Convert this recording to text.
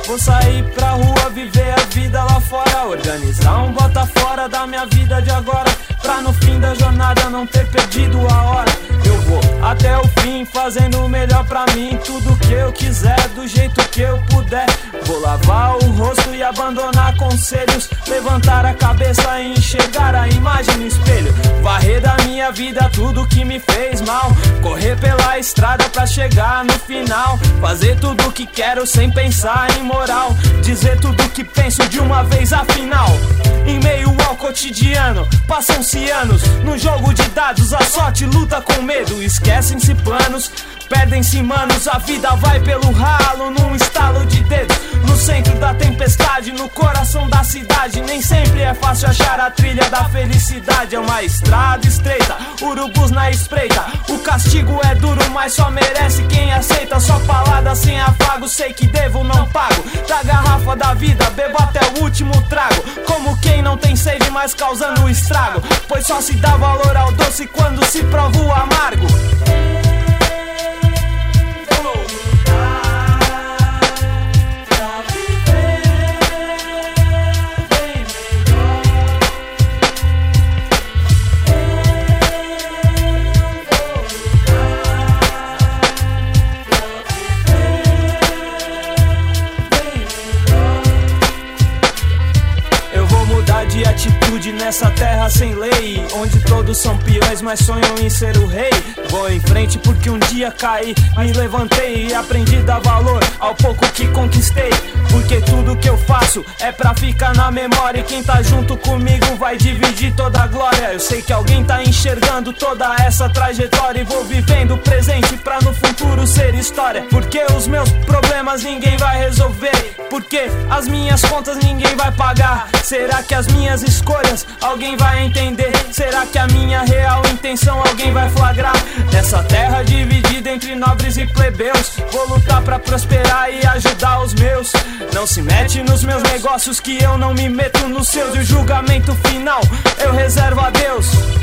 Vou sair pra rua, viver a vida lá fora, organizar um bota fora da minha vida de agora, pra no fim da jornada não ter perdido a hora. Eu vou até o fim, fazendo o melhor pra mim, tudo que eu quiser, do jeito que eu puder. Vou lavar o rosto e abandonar conselhos, levantar a cabeça e enxergar a imagem no espelho. Varrer da minha vida tudo que me fez mal, correr pela estrada pra chegar no final, fazer tudo que quero sem pensar em moral, dizer tudo que penso de uma vez afinal. Em meio ao cotidiano, passam-se anos, num jogo de dados a sorte luta com medo. Esquecem-se planos, perdem-se manos, a vida vai pelo ralo num estalo de dedos. No centro da tempestade, no coração da cidade, nem sempre é fácil achar a trilha da felicidade. É uma estrada estreita, urubus na espreita, o castigo é duro, mas só merece quem aceita. Só palada sem afago, sei que devo, não pago. Da garrafa da vida, bebo até o último trago, como quem não tem sede, mas causando estrago, pois só se dá valor ao doce quando se prova o amargo. De atitude nessa terra sem lei, onde todos são peões, mas sonham em ser o rei. Vou em frente porque um dia caí, me levantei e aprendi a dar valor ao pouco que conquistei, porque tudo que eu faço é pra ficar na memória, e quem tá junto comigo vai dividir toda a glória. Eu sei que alguém tá enxergando toda essa trajetória, e vou vivendo o presente pra no futuro ser história. Porque os meus problemas ninguém vai resolver, porque as minhas contas ninguém vai pagar. Será que as minhas escolhas alguém vai entender? Será que a minha real intenção alguém vai flagrar? Nessa terra dividida entre nobres e plebeus, vou lutar pra prosperar e ajudar os meus. Não se mete nos meus negócios que eu não me meto nos seus, e o julgamento final eu reservo a Deus.